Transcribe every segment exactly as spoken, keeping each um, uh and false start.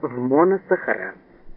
в моносахаран.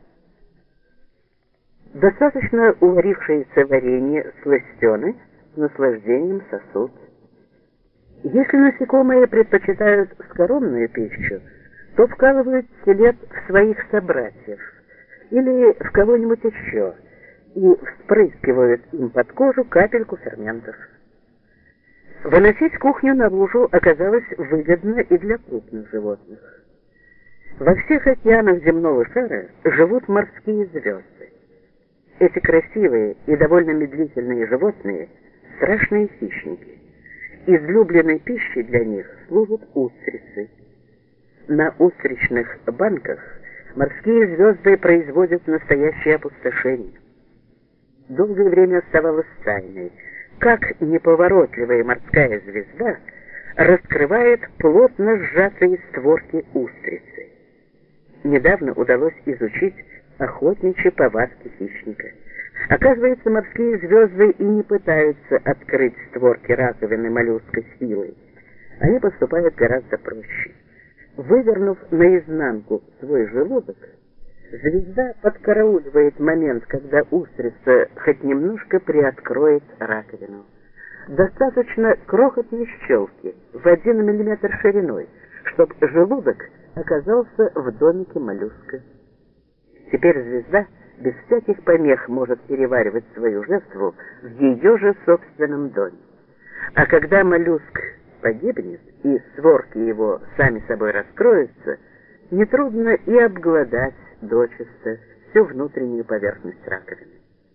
Достаточно уварившееся варенье сластены с наслаждением сосут. Если насекомые предпочитают скоромную пищу, то вкалывают скелет в своих собратьев или в кого-нибудь еще и вспрыскивают им под кожу капельку ферментов. Выносить кухню наружу оказалось выгодно и для крупных животных. Во всех океанах земного шара живут морские звезды. Эти красивые и довольно медлительные животные – страшные хищники. Излюбленной пищей для них служат устрицы. На устричных банках морские звезды производят настоящее опустошение. Долгое время оставалось тайной, как неповоротливая морская звезда раскрывает плотно сжатые створки устрицы. Недавно удалось изучить охотничьи повадки хищника. Оказывается, морские звезды и не пытаются открыть створки раковины моллюска силой. Они поступают гораздо проще. Вывернув наизнанку свой желудок, звезда подкарауливает момент, когда устрица хоть немножко приоткроет раковину. Достаточно крохотной щелки в один миллиметр шириной, чтобы желудок оказался в домике моллюска. Теперь звезда без всяких помех может переваривать свою жертву в ее же собственном доме. А когда моллюск погибнет и створки его сами собой раскроются, нетрудно и обглодать дочисто всю внутреннюю поверхность раковины.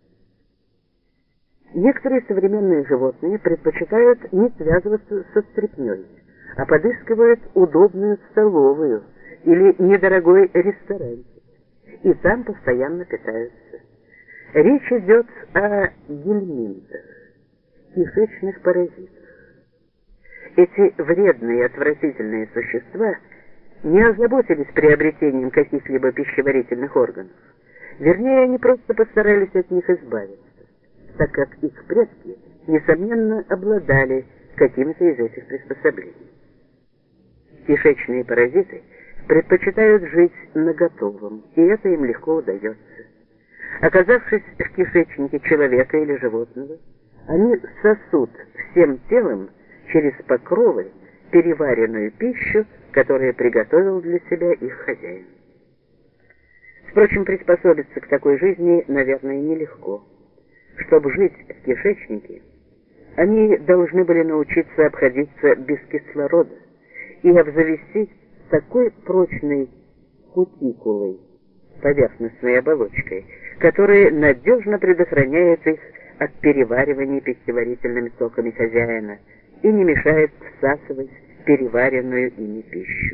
Некоторые современные животные предпочитают не связываться со стряпнёй, а подыскивают удобную столовую или недорогой ресторанчик, и там постоянно питаются. Речь идет о гельминтах, кишечных паразитах. Эти вредные и отвратительные существа не озаботились приобретением каких-либо пищеварительных органов. Вернее, они просто постарались от них избавиться, так как их предки, несомненно, обладали какими-то из этих приспособлений. Кишечные паразиты предпочитают жить наготовом, и это им легко удается. Оказавшись в кишечнике человека или животного, они сосут всем телом через покровы переваренную пищу, которую приготовил для себя их хозяин. Впрочем, приспособиться к такой жизни, наверное, нелегко. Чтобы жить в кишечнике, они должны были научиться обходиться без кислорода и обзавестись такой прочной кутикулой, поверхностной оболочкой, которая надежно предохраняет их от переваривания пищеварительными соками хозяина и не мешает всасывать переваренную ими пищу.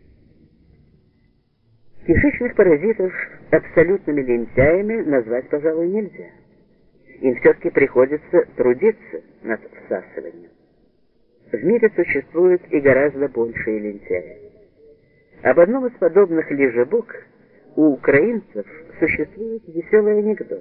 Кишечных паразитов абсолютными лентяями назвать, пожалуй, нельзя. Им все-таки приходится трудиться над всасыванием. В мире существует и гораздо большие лентяи. Об одном из подобных лежебок у украинцев существует веселый анекдот.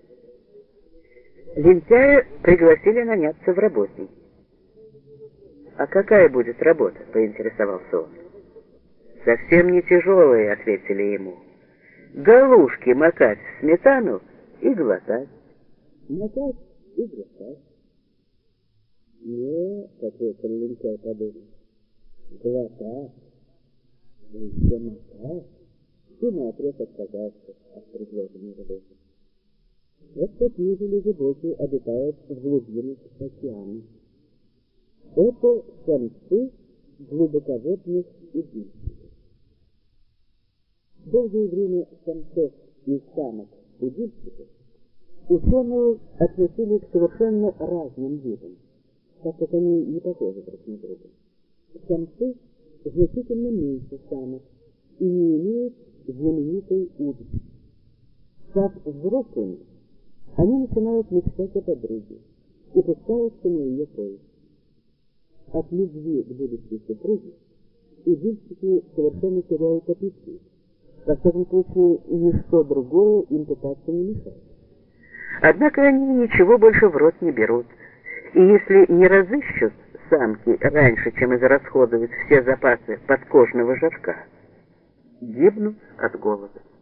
Лентяя пригласили наняться в работники. «А какая будет работа?» — поинтересовался он. «Совсем не тяжелая», — ответили ему. «Галушки макать в сметану и глотать». «Макать и глотать». «Не, — ответил лентяй, подумал, — глотать, да еще макать». И наотрез отказался от предложенной работы. Вот такие же лежебоки обитают в глубинах океана. Это самцы глубоководных удильщиков. Долгое время самцов и самок удильщиков ученые относили к совершенно разным видам, так как они не похожи друг на друга. Самцы значительно меньше самок и не имеют знаменитой удочки. Став взрослыми, они начинают мечтать о подруге и пускаются на ее поиск. От любви к будущей супруге удильщики совершенно теряют аппетит. Во всяком случае, ничто другое им питаться не мешает. Однако они ничего больше в рот не берут, и если не разыщут самки раньше, чем израсходуют все запасы подкожного жирка, гибнут от голода.